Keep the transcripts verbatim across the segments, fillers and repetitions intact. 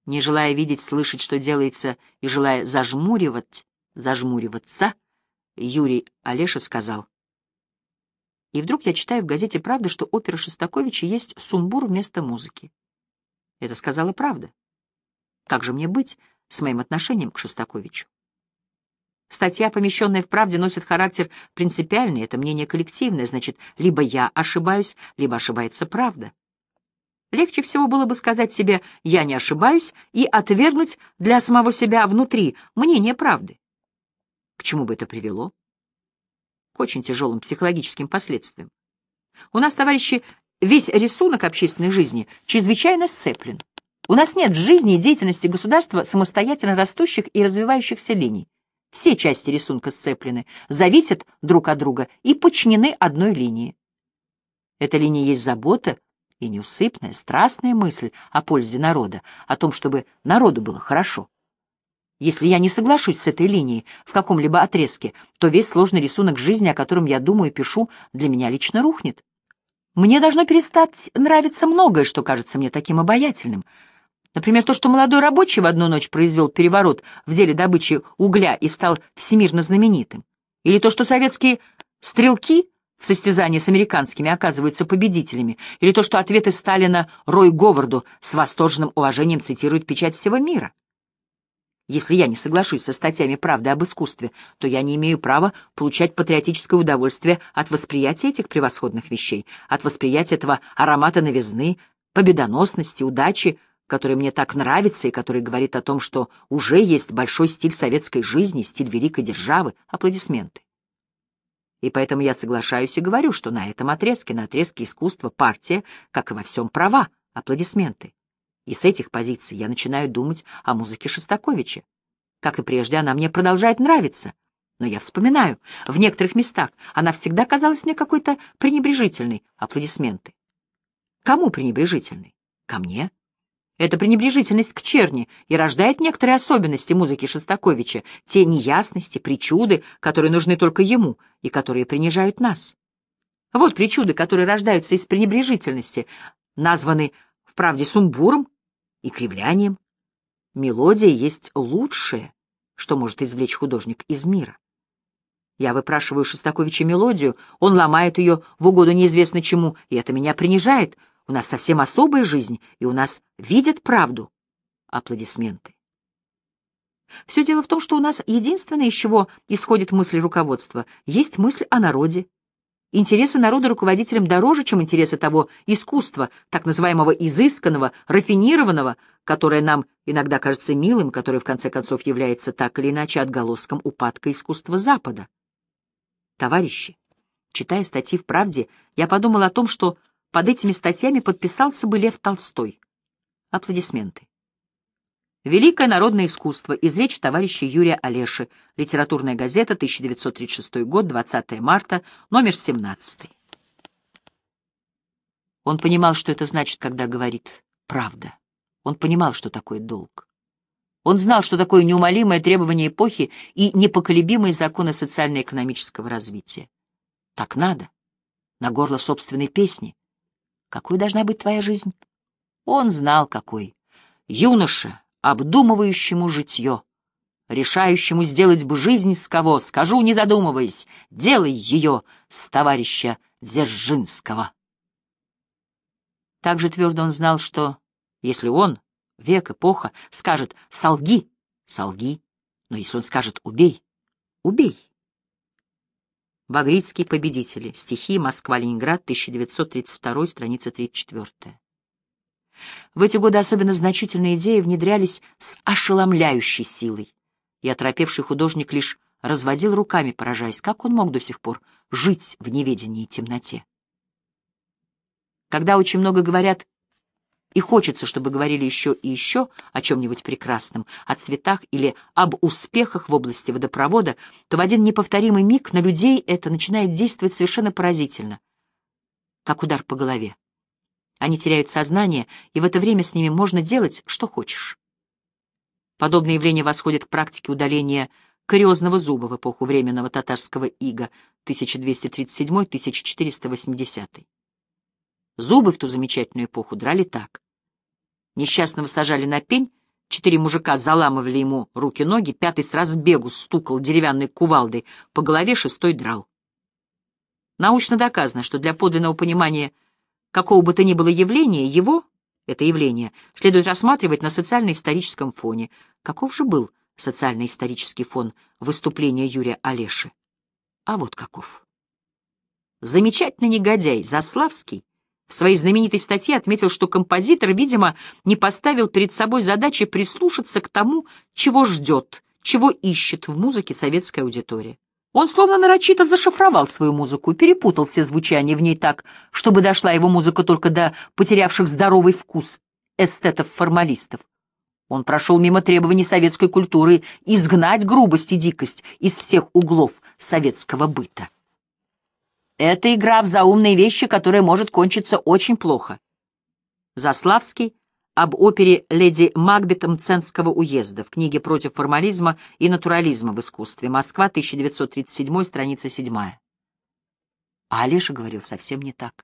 Не желая видеть, слышать, что делается, и желая зажмуривать, зажмуриваться, Юрий Олеша сказал. И вдруг я читаю в газете «Правда», что опера Шостаковича есть сумбур вместо музыки. Это сказала правда. Как же мне быть с моим отношением к Шостаковичу? Статья, помещенная в «Правде», носит характер принципиальный, это мнение коллективное, значит, либо я ошибаюсь, либо ошибается правда. Легче всего было бы сказать себе «я не ошибаюсь» и отвергнуть для самого себя внутри мнение правды. К чему бы это привело? К очень тяжелым психологическим последствиям. У нас, товарищи, весь рисунок общественной жизни чрезвычайно сцеплен. У нас нет в жизни и деятельности государства самостоятельно растущих и развивающихся линий. Все части рисунка сцеплены, зависят друг от друга и подчинены одной линии. Эта линия есть забота и неусыпная, страстная мысль о пользе народа, о том, чтобы народу было хорошо. Если я не соглашусь с этой линией в каком-либо отрезке, то весь сложный рисунок жизни, о котором я думаю и пишу, для меня лично рухнет. Мне должно перестать нравиться многое, что кажется мне таким обаятельным. Например, то, что молодой рабочий в одну ночь произвел переворот в деле добычи угля и стал всемирно знаменитым. Или то, что советские стрелки в состязании с американскими оказываются победителями. Или то, что ответы Сталина Рой Говарду с восторженным уважением цитирует печать всего мира. Если я не соглашусь со статьями «Правды» об искусстве, то я не имею права получать патриотическое удовольствие от восприятия этих превосходных вещей, от восприятия этого аромата новизны, победоносности, удачи, который мне так нравится и который говорит о том, что уже есть большой стиль советской жизни, стиль великой державы, аплодисменты. И поэтому я соглашаюсь и говорю, что на этом отрезке, на отрезке искусства, партия, как и во всем, права, аплодисменты. И с этих позиций я начинаю думать о музыке Шостаковича. Как и прежде, она мне продолжает нравиться. Но я вспоминаю, в некоторых местах она всегда казалась мне какой-то пренебрежительной. Аплодисменты. Кому пренебрежительной? Ко мне. Эта пренебрежительность к черни и рождает некоторые особенности музыки Шостаковича, те неясности, причуды, которые нужны только ему и которые принижают нас. Вот причуды, которые рождаются из пренебрежительности, названы в «Правде» сумбуром и кривлянием. Мелодия есть лучшее, что может извлечь художник из мира. Я выпрашиваю Шостаковича мелодию, он ломает ее в угоду неизвестно чему, и это меня принижает. У нас совсем особая жизнь, и у нас видят правду. Аплодисменты. Все дело в том, что у нас единственное, из чего исходит мысль руководства, есть мысль о народе. Интересы народа руководителям дороже, чем интересы того искусства, так называемого изысканного, рафинированного, которое нам иногда кажется милым, которое в конце концов является так или иначе отголоском упадка искусства Запада. Товарищи, читая статьи в «Правде», я подумал о том, что под этими статьями подписался бы Лев Толстой. Аплодисменты. Великое народное искусство из речи товарища Юрия Олеши. Литературная газета, тысяча девятьсот тридцать шестой год, двадцатое марта, номер семнадцатый. Он понимал, что это значит, когда говорит «правда». Он понимал, что такое долг. Он знал, что такое неумолимое требование эпохи и непоколебимые законы социально-экономического развития. Так надо. На горло собственной песни. Какой должна быть твоя жизнь? Он знал, какой. Юноша, обдумывающему житье, решающему сделать бы жизнь с кого, скажу, не задумываясь, делай ее с товарища Дзержинского. Также твердо он знал, что если он, век, эпоха, скажет «солги», солги, но если он скажет «убей», убей. Багрицкий, «Победители», стихи, Москва-Ленинград, тысяча девятьсот тридцать второй, страница тридцать четвёртая. В эти годы особенно значительные идеи внедрялись с ошеломляющей силой, и оторопевший художник лишь разводил руками, поражаясь, как он мог до сих пор жить в неведении и темноте. Когда очень много говорят, и хочется, чтобы говорили еще и еще о чем-нибудь прекрасном, о цветах или об успехах в области водопровода, то в один неповторимый миг на людей это начинает действовать совершенно поразительно, как удар по голове. Они теряют сознание, и в это время с ними можно делать, что хочешь. Подобное явление восходит к практике удаления кариозного зуба в эпоху временного татарского ига тысяча двести тридцать седьмой — тысяча четыреста восьмидесятый. Зубы в ту замечательную эпоху драли так. Несчастного сажали на пень, Четыре мужика заламывали ему руки-ноги, пятый с разбегу стукал деревянной кувалдой по голове, шестой драл. Научно доказано, что для подлинного понимания какого бы то ни было явления, его, это явление, следует рассматривать на социально-историческом фоне. Каков же был социально-исторический фон выступления Юрия Олеши? А вот каков. Замечательный негодяй Заславский в своей знаменитой статье отметил, что композитор, видимо, не поставил перед собой задачи прислушаться к тому, чего ждет, чего ищет в музыке советская аудитория. Он словно нарочито зашифровал свою музыку, перепутал все звучания в ней так, чтобы дошла его музыка только до потерявших здоровый вкус эстетов-формалистов. Он прошел мимо требований советской культуры изгнать грубость и дикость из всех углов советского быта. Это игра в заумные вещи, которая может кончиться очень плохо. Заславский об опере «Леди Макбет» Мценского уезда в книге «Против формализма и натурализма в искусстве. Москва, тысяча девятьсот тридцать седьмой, страница седьмая». А Олеша говорил совсем не так.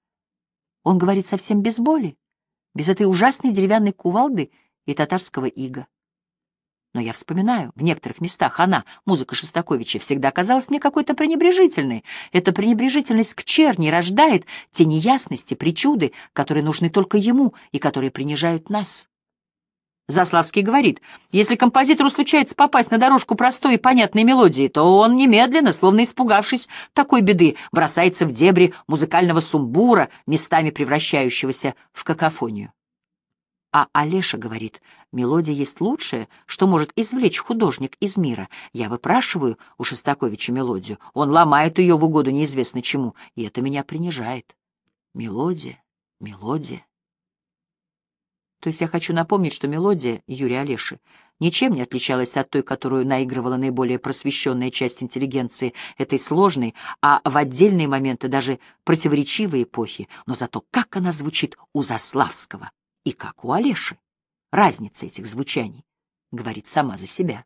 Он говорит совсем без боли, без этой ужасной деревянной кувалды и татарского ига. Но я вспоминаю, в некоторых местах она, музыка Шостаковича, всегда казалась мне какой-то пренебрежительной. Эта пренебрежительность к черни рождает те неясности, причуды, которые нужны только ему и которые принижают нас. Заславский говорит, если композитору случается попасть на дорожку простой и понятной мелодии, то он немедленно, словно испугавшись такой беды, бросается в дебри музыкального сумбура, местами превращающегося в какофонию. А Олеша говорит, мелодия есть лучшее, что может извлечь художник из мира. Я выпрашиваю у Шостаковича мелодию, он ломает ее в угоду неизвестно чему, и это меня принижает. Мелодия, мелодия. То есть я хочу напомнить, что мелодия Юрия Олеши ничем не отличалась от той, которую наигрывала наиболее просвещенная часть интеллигенции этой сложной, а в отдельные моменты даже противоречивой эпохи, но зато как она звучит у Заславского и как у Олеши. Разница этих звучаний говорит сама за себя.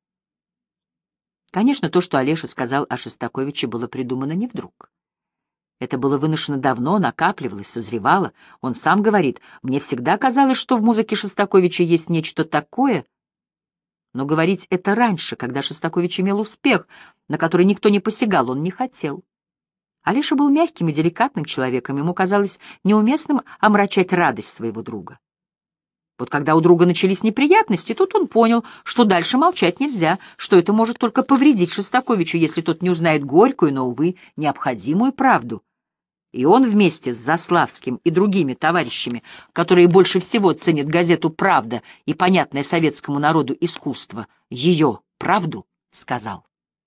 Конечно, то, что Олеша сказал о Шостаковиче, было придумано не вдруг. Это было выношено давно, накапливалось, созревало. Он сам говорит, мне всегда казалось, что в музыке Шостаковича есть нечто такое, но говорить это раньше, когда Шостакович имел успех, на который никто не посягал, он не хотел. Олеша был мягким и деликатным человеком, ему казалось неуместным омрачать радость своего друга. Вот когда у друга начались неприятности, тут он понял, что дальше молчать нельзя, что это может только повредить Шостаковичу, если тот не узнает горькую, но, увы, необходимую правду. И он вместе с Заславским и другими товарищами, которые больше всего ценят газету «Правда» и понятное советскому народу искусство, ее правду сказал.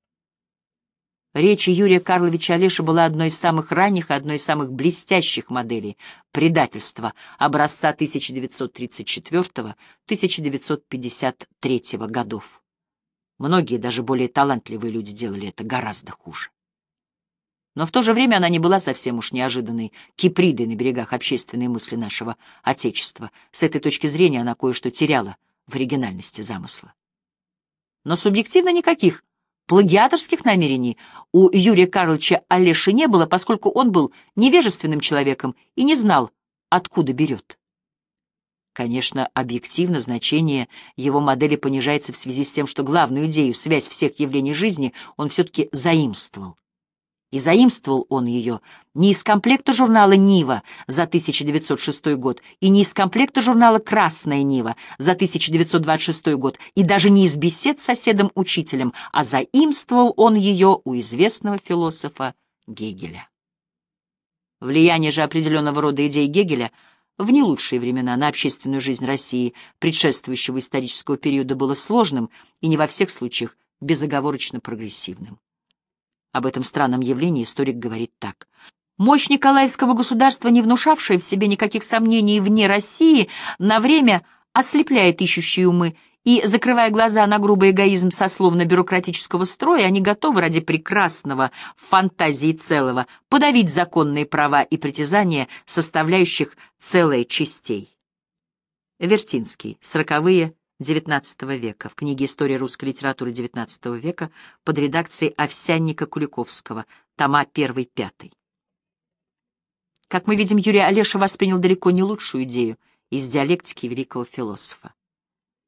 Речь Юрия Карловича Олеши была одной из самых ранних и одной из самых блестящих моделей предательства образца тысяча девятьсот тридцать четвёртого — тысяча девятьсот пятьдесят третьего годов. Многие, даже более талантливые люди, делали это гораздо хуже. Но в то же время она не была совсем уж неожиданной кипридой на берегах общественной мысли нашего Отечества. С этой точки зрения она кое-что теряла в оригинальности замысла. Но субъективно никаких плагиаторских намерений у Юрия Карловича Олеши не было, поскольку он был невежественным человеком и не знал, откуда берет. Конечно, объективно значение его модели понижается в связи с тем, что главную идею, связь всех явлений жизни, он все-таки заимствовал. И заимствовал он ее не из комплекта журнала «Нива» за тысяча девятьсот шестой год, и не из комплекта журнала «Красная Нива» за тысяча девятьсот двадцать шестой год, и даже не из бесед с соседом-учителем, а заимствовал он ее у известного философа Гегеля. Влияние же определенного рода идей Гегеля в не лучшие времена на общественную жизнь России предшествующего исторического периода было сложным и не во всех случаях безоговорочно прогрессивным. Об этом странном явлении историк говорит так. Мощь Николаевского государства, не внушавшая в себе никаких сомнений вне России, на время ослепляет ищущие умы, и, закрывая глаза на грубый эгоизм сословно-бюрократического строя, они готовы ради прекрасного фантазии целого подавить законные права и притязания, составляющих целое частей. Вертинский. Сороковые девятнадцатого века. В книге «История русской литературы девятнадцатого века» под редакцией Овсянника-Куликовского. Тома первый-пятый. Как мы видим, Юрий Олеша воспринял далеко не лучшую идею из диалектики великого философа.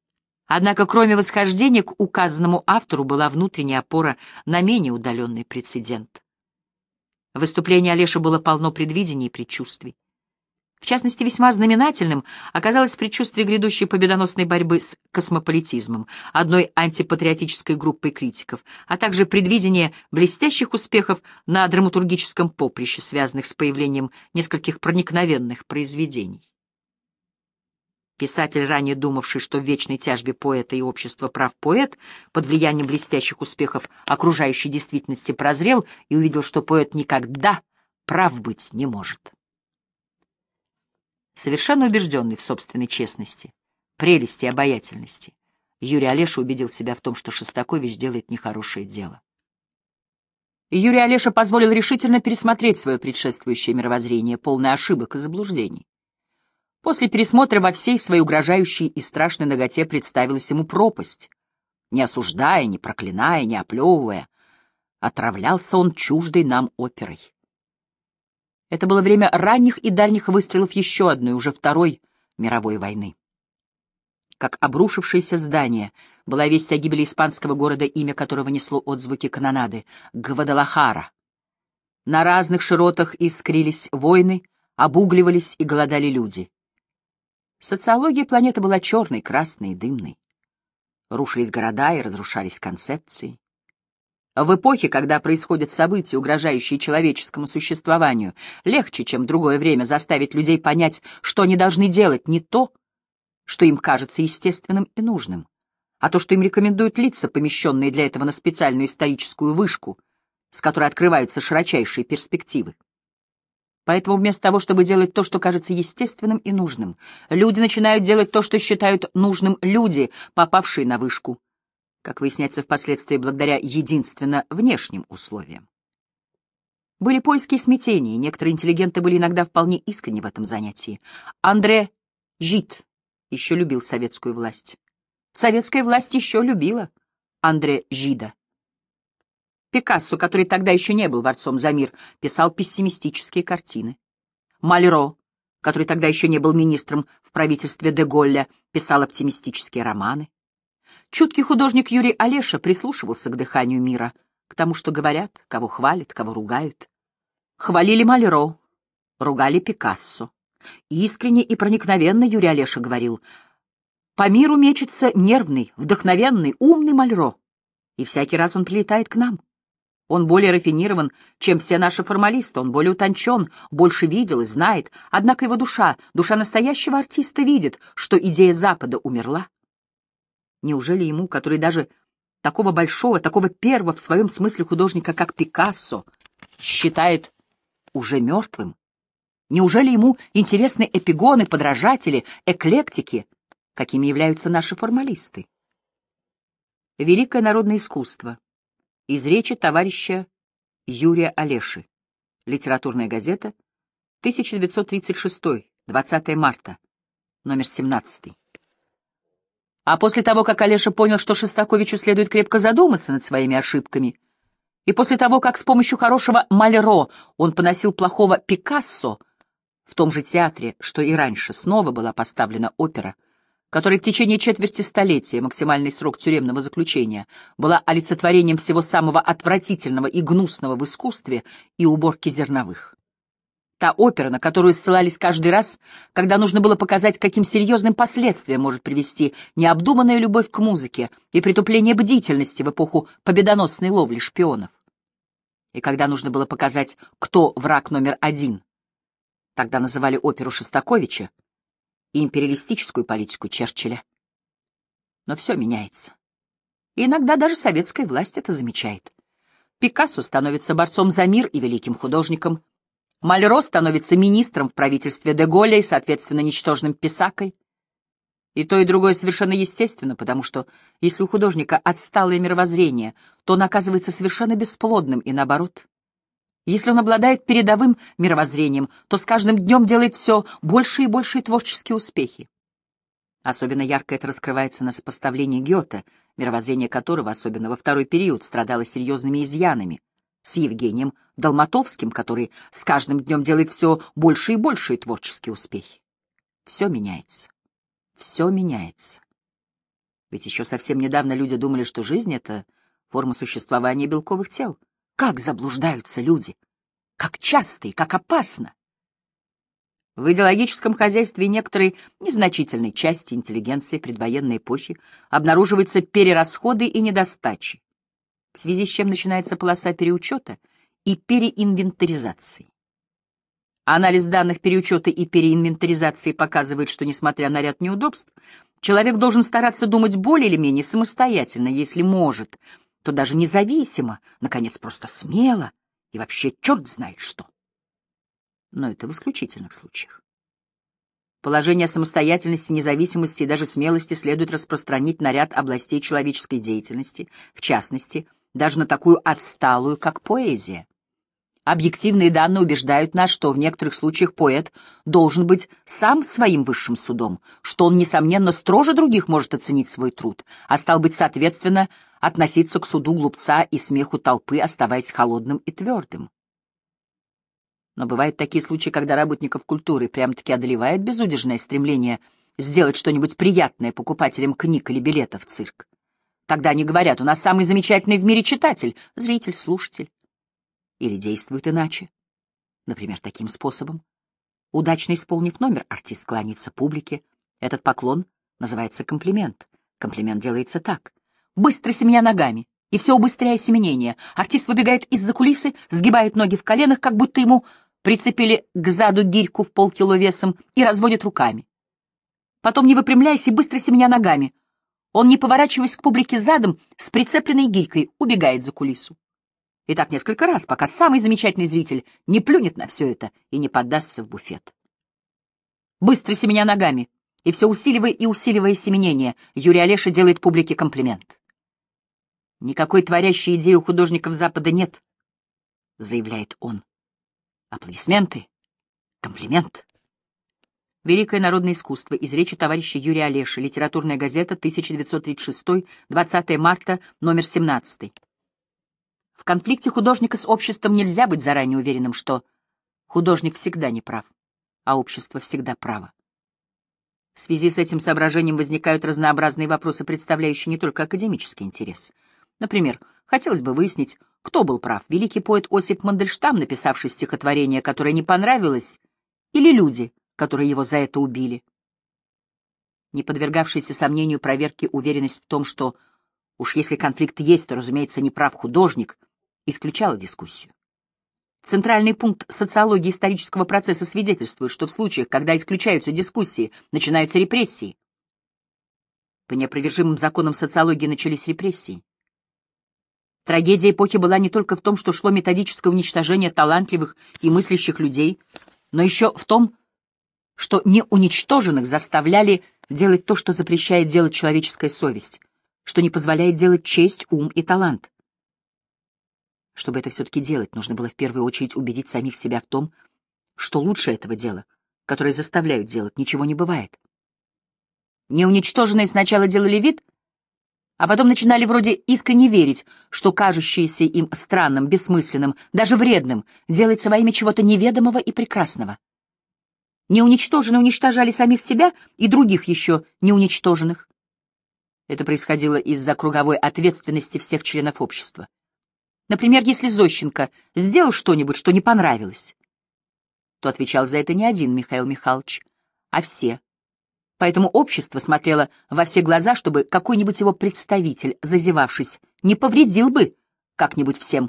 Однако, кроме восхождения к указанному автору, была внутренняя опора на менее удаленный прецедент. Выступление Олеши было полно предвидений и предчувствий. В частности, весьма знаменательным оказалось предчувствие грядущей победоносной борьбы с космополитизмом, одной антипатриотической группой критиков, а также предвидение блестящих успехов на драматургическом поприще, связанных с появлением нескольких проникновенных произведений. Писатель, ранее думавший, что в вечной тяжбе поэта и общества прав поэт, под влиянием блестящих успехов окружающей действительности прозрел и увидел, что поэт никогда прав быть не может. Совершенно убежденный в собственной честности, прелести и обаятельности, Юрий Олеша убедил себя в том, что Шостакович делает нехорошее дело. И Юрий Олеша позволил решительно пересмотреть свое предшествующее мировоззрение, полное ошибок и заблуждений. После пересмотра во всей своей угрожающей и страшной наготе представилась ему пропасть. Не осуждая, не проклиная, не оплевывая, отравлялся он чуждой нам оперой. Это было время ранних и дальних выстрелов еще одной, уже второй мировой войны. Как обрушившееся здание была весть о гибели испанского города, имя которого несло отзвуки канонады — Гвадалахара. На разных широтах искрились войны, обугливались и голодали люди. Социология планеты была черной, красной и дымной. Рушились города и разрушались концепции. В эпохе, когда происходят события, угрожающие человеческому существованию, легче, чем в другое время, заставить людей понять, что они должны делать не то, что им кажется естественным и нужным, а то, что им рекомендуют лица, помещенные для этого на специальную историческую вышку, с которой открываются широчайшие перспективы. Поэтому вместо того, чтобы делать то, что кажется естественным и нужным, люди начинают делать то, что считают нужным люди, попавшие на вышку, как выясняется впоследствии благодаря единственно внешним условиям. Были поиски и смятения, и некоторые интеллигенты были иногда вполне искренни в этом занятии. Андре Жид еще любил советскую власть. Советская власть еще любила Андре Жида. Пикассо, который тогда еще не был борцом за мир, писал пессимистические картины. Мальро, который тогда еще не был министром в правительстве де Голля, писал оптимистические романы. Чуткий художник Юрий Олеша прислушивался к дыханию мира, к тому, что говорят, кого хвалят, кого ругают. Хвалили Мальро, ругали Пикассо. Искренне и проникновенно Юрий Олеша говорил: «По миру мечется нервный, вдохновенный, умный Мальро, и всякий раз он прилетает к нам. Он более рафинирован, чем все наши формалисты, он более утончен, больше видел и знает, однако его душа, душа настоящего артиста видит, что идея Запада умерла». Неужели ему, который даже такого большого, такого первого в своем смысле художника, как Пикассо, считает уже мертвым? Неужели ему интересны эпигоны, подражатели, эклектики, какими являются наши формалисты? Великое народное искусство. Из речи товарища Юрия Олеши. Литературная газета, тысяча девятьсот тридцать шестой, двадцатое марта, номер семнадцатый. А после того, как Олеша понял, что Шостаковичу следует крепко задуматься над своими ошибками, и после того, как с помощью хорошего Мальро он поносил плохого Пикассо, в том же театре, что и раньше, снова была поставлена опера, которая в течение четверти столетия, максимальный срок тюремного заключения, была олицетворением всего самого отвратительного и гнусного в искусстве и уборке зерновых. Та опера, на которую ссылались каждый раз, когда нужно было показать, каким серьезным последствиям может привести необдуманная любовь к музыке и притупление бдительности в эпоху победоносной ловли шпионов. И когда нужно было показать, кто враг номер один, тогда называли оперу Шостаковича и империалистическую политику Черчилля. Но все меняется. И иногда даже советская власть это замечает. Пикассо становится борцом за мир и великим художником. Мальро становится министром в правительстве де Голля и, соответственно, ничтожным писакой. И то, и другое совершенно естественно, потому что если у художника отсталое мировоззрение, то он оказывается совершенно бесплодным и наоборот. Если он обладает передовым мировоззрением, то с каждым днем делает все больше и большие творческие успехи. Особенно ярко это раскрывается на сопоставлении Гёте, мировоззрение которого, особенно во второй период, страдало серьезными изъянами, с Евгением Долматовским, который с каждым днем делает все больше и большие творческие успехи. Все меняется. Все меняется. Ведь еще совсем недавно люди думали, что жизнь — это форма существования белковых тел. Как заблуждаются люди! Как часто и как опасно! В идеологическом хозяйстве некоторой незначительной части интеллигенции предвоенной эпохи обнаруживаются перерасходы и недостачи, в связи с чем начинается полоса переучета и переинвентаризации. Анализ данных переучета и переинвентаризации показывает, что, несмотря на ряд неудобств, человек должен стараться думать более или менее самостоятельно, если может, то даже независимо, наконец, просто смело, и вообще черт знает что. Но это в исключительных случаях. Положение самостоятельности, независимости и даже смелости следует распространить на ряд областей человеческой деятельности, в частности, даже на такую отсталую, как поэзия. Объективные данные убеждают нас, что в некоторых случаях поэт должен быть сам своим высшим судом, что он, несомненно, строже других может оценить свой труд, а стал быть, соответственно, относиться к суду глупца и смеху толпы, оставаясь холодным и твердым. Но бывают такие случаи, когда работников культуры прямо-таки одолевает безудержное стремление сделать что-нибудь приятное покупателям книг или билетов в цирк. Тогда они говорят: у нас самый замечательный в мире читатель, зритель, слушатель. Или действуют иначе. Например, таким способом. Удачно исполнив номер, артист кланяется публике. Этот поклон называется комплимент. Комплимент делается так. Быстро семеня ногами, и все убыстряя семенение. Артист выбегает из-за кулисы, сгибает ноги в коленах, как будто ему прицепили к заду гирьку в полкило весом, и разводит руками. Потом, не выпрямляясь и быстро семеня ногами, он, не поворачиваясь к публике задом, с прицепленной гирькой убегает за кулису. И так несколько раз, пока самый замечательный зритель не плюнет на все это и не поддастся в буфет. Быстро семеня ногами, и все усиливая и усиливая семенение, Юрий Олеша делает публике комплимент. «Никакой творящей идеи у художников Запада нет», — заявляет он. Аплодисменты, комплимент. Великое народное искусство. Из речи товарища Юрия Олеши. Литературная газета, тысяча девятьсот тридцать шестой, двадцатое марта, номер семнадцатый. В конфликте художника с обществом нельзя быть заранее уверенным, что художник всегда не прав, а общество всегда право. В связи с этим соображением возникают разнообразные вопросы, представляющие не только академический интерес. Например, хотелось бы выяснить, кто был прав: великий поэт Осип Мандельштам, написавший стихотворение, которое не понравилось, или люди, которые его за это убили. Не подвергавшаяся сомнению проверки уверенность в том, что уж если конфликт есть, то, разумеется, не прав художник, исключала дискуссию. Центральный пункт социологии исторического процесса свидетельствует, что в случаях, когда исключаются дискуссии, начинаются репрессии. По неопровержимым законам социологии начались репрессии. Трагедия эпохи была не только в том, что шло методическое уничтожение талантливых и мыслящих людей, но еще в том, что неуничтоженных заставляли делать то, что запрещает делать человеческая совесть, что не позволяет делать честь, ум и талант. Чтобы это все-таки делать, нужно было в первую очередь убедить самих себя в том, что лучше этого дела, которое заставляют делать, ничего не бывает. Неуничтоженные сначала делали вид, а потом начинали вроде искренне верить, что кажущееся им странным, бессмысленным, даже вредным делается во имя чего-то неведомого и прекрасного. Неуничтоженные уничтожали самих себя и других еще неуничтоженных. Это происходило из-за круговой ответственности всех членов общества. Например, если Зощенко сделал что-нибудь, что не понравилось, то отвечал за это не один Михаил Михайлович, а все. Поэтому общество смотрело во все глаза, чтобы какой-нибудь его представитель, зазевавшись, не повредил бы как-нибудь всем.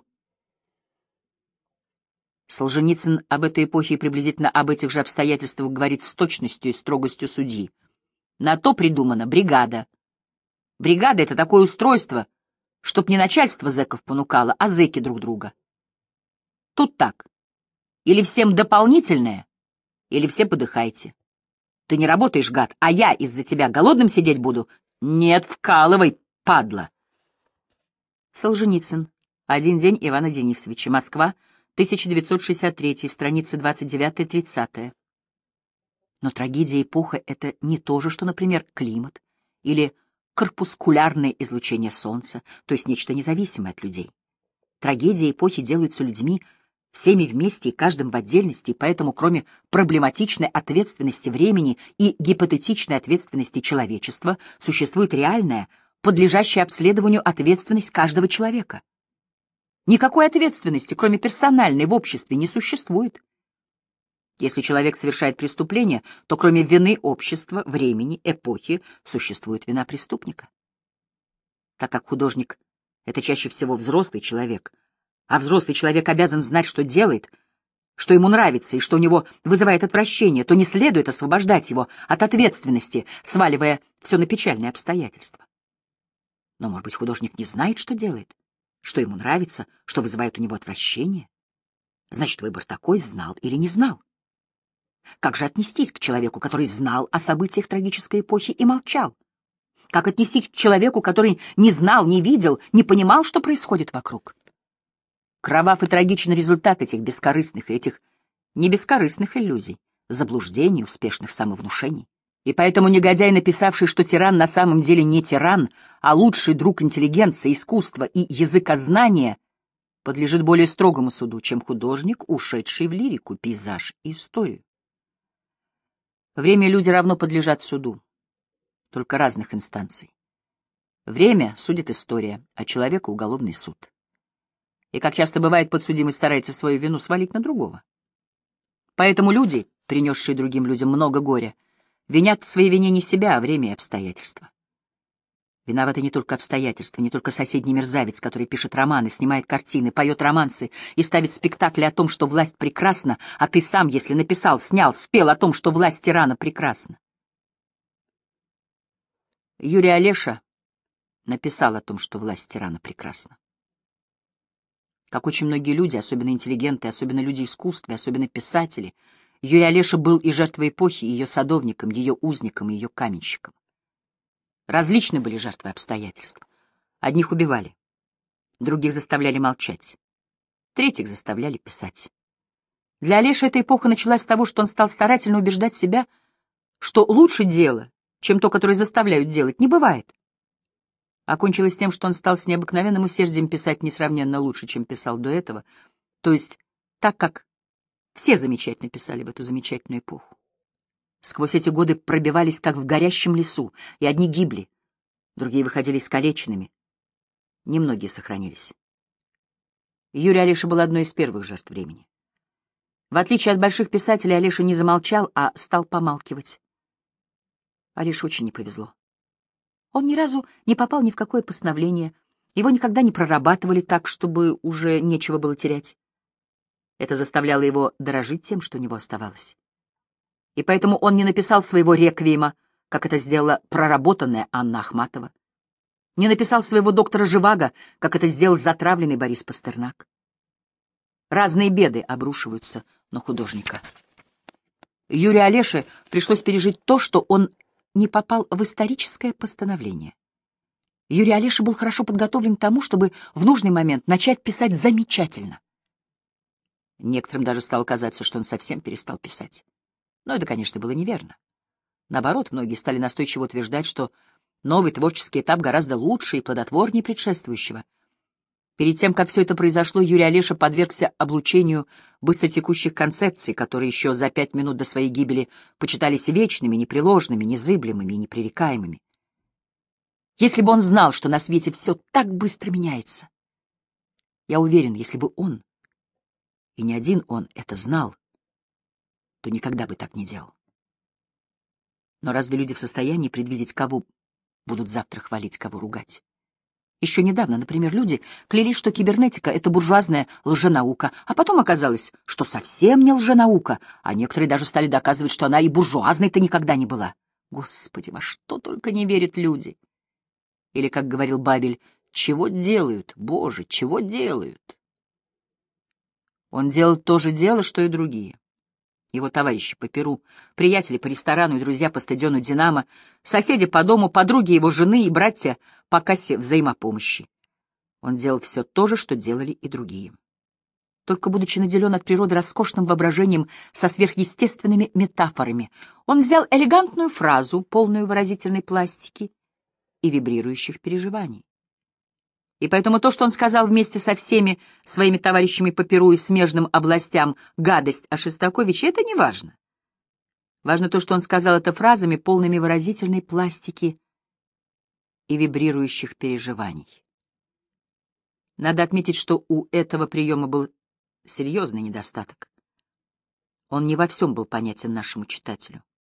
Солженицын об этой эпохе и приблизительно об этих же обстоятельствах говорит с точностью и строгостью судьи. На то придумана бригада. Бригада — это такое устройство, чтоб не начальство зэков понукало, а зэки друг друга. Тут так. Или всем дополнительное, или все подыхайте. Ты не работаешь, гад, а я из-за тебя голодным сидеть буду? Нет, вкалывай, падла. Солженицын. Один день Ивана Денисовича. Москва, тысяча девятьсот шестьдесят третий, страницы двадцать девятая тридцатая. Но трагедия эпохи — это не то же, что, например, климат или корпускулярное излучение Солнца, то есть нечто независимое от людей. Трагедии эпохи делаются людьми, всеми вместе и каждым в отдельности, и поэтому, кроме проблематичной ответственности времени и гипотетичной ответственности человечества, существует реальная, подлежащая обследованию ответственность каждого человека. Никакой ответственности, кроме персональной, в обществе не существует. Если человек совершает преступление, то кроме вины общества, времени, эпохи, существует вина преступника. Так как художник — это чаще всего взрослый человек, а взрослый человек обязан знать, что делает, что ему нравится и что у него вызывает отвращение, то не следует освобождать его от ответственности, сваливая все на печальные обстоятельства. Но, может быть, художник не знает, что делает, что ему нравится, что вызывает у него отвращение? Значит, выбор такой: знал или не знал. Как же отнестись к человеку, который знал о событиях трагической эпохи и молчал? Как отнестись к человеку, который не знал, не видел, не понимал, что происходит вокруг? Кровав и трагичен результат этих бескорыстных и этих небескорыстных иллюзий, заблуждений, успешных самовнушений. И поэтому негодяй, написавший, что тиран на самом деле не тиран, а лучший друг интеллигенции, искусства и языкознания, подлежит более строгому суду, чем художник, ушедший в лирику, пейзаж и историю. Время и люди равно подлежат суду, только разных инстанций. Время судит история, а человека — уголовный суд. И, как часто бывает, подсудимый старается свою вину свалить на другого. Поэтому люди, принесшие другим людям много горя, винят в своей вине не себя, а время и обстоятельства. Виноваты не только обстоятельства, не только соседний мерзавец, который пишет романы, снимает картины, поет романсы и ставит спектакли о том, что власть прекрасна, а ты сам, если написал, снял, спел о том, что власть тирана прекрасна. Юрий Олеша написал о том, что власть тирана прекрасна. Как очень многие люди, особенно интеллигенты, особенно люди искусства, особенно писатели, Юрий Олеша был и жертвой эпохи, и ее садовником, ее узником, и ее каменщиком. Различны были жертвы обстоятельств. Одних убивали, других заставляли молчать, третьих заставляли писать. Для Олеши эта эпоха началась с того, что он стал старательно убеждать себя, что лучше дело, чем то, которое заставляют делать, не бывает. Окончилось тем, что он стал с необыкновенным усердием писать несравненно лучше, чем писал до этого, то есть так, как все замечательно писали в эту замечательную эпоху. Сквозь эти годы пробивались, как в горящем лесу, и одни гибли, другие выходили искалеченными. Немногие сохранились. Юрий Олеша был одной из первых жертв времени. В отличие от больших писателей, Олеша не замолчал, а стал помалкивать. Олеше очень не повезло. Он ни разу не попал ни в какое постановление, его никогда не прорабатывали так, чтобы уже нечего было терять. Это заставляло его дорожить тем, что у него оставалось. И поэтому он не написал своего реквиема, как это сделала проработанная Анна Ахматова, не написал своего доктора Живаго, как это сделал затравленный Борис Пастернак. Разные беды обрушиваются на художника. Юрию Олеше пришлось пережить то, что он не попал в историческое постановление. Юрий Олеша был хорошо подготовлен к тому, чтобы в нужный момент начать писать замечательно. Некоторым даже стало казаться, что он совсем перестал писать. Но это, конечно, было неверно. Наоборот, многие стали настойчиво утверждать, что новый творческий этап гораздо лучше и плодотворнее предшествующего. Перед тем, как все это произошло, Юрий Олеша подвергся облучению быстротекущих концепций, которые еще за пять минут до своей гибели почитались вечными, непреложными, незыблемыми и непререкаемыми. Если бы он знал, что на свете все так быстро меняется, я уверен, если бы он, и не один он, это знал, то никогда бы так не делал. Но разве люди в состоянии предвидеть, кого будут завтра хвалить, кого ругать? Еще недавно, например, люди клялись, что кибернетика — это буржуазная лженаука, а потом оказалось, что совсем не лженаука, а некоторые даже стали доказывать, что она и буржуазной-то никогда не была. Господи, во что только не верят люди! Или, как говорил Бабель, чего делают, Боже, чего делают? Он делал то же дело, что и другие. Его товарищи по перу, приятели по ресторану и друзья по стадиону «Динамо», соседи по дому, подруги его жены и братья по кассе взаимопомощи. Он делал все то же, что делали и другие. Только будучи наделен от природы роскошным воображением со сверхъестественными метафорами, он взял элегантную фразу, полную выразительной пластики и вибрирующих переживаний. И поэтому то, что он сказал вместе со всеми своими товарищами по Перу и смежным областям гадость о Шостаковиче, это не важно. Важно то, что он сказал это фразами, полными выразительной пластики и вибрирующих переживаний. Надо отметить, что у этого приема был серьезный недостаток. Он не во всем был понятен нашему читателю.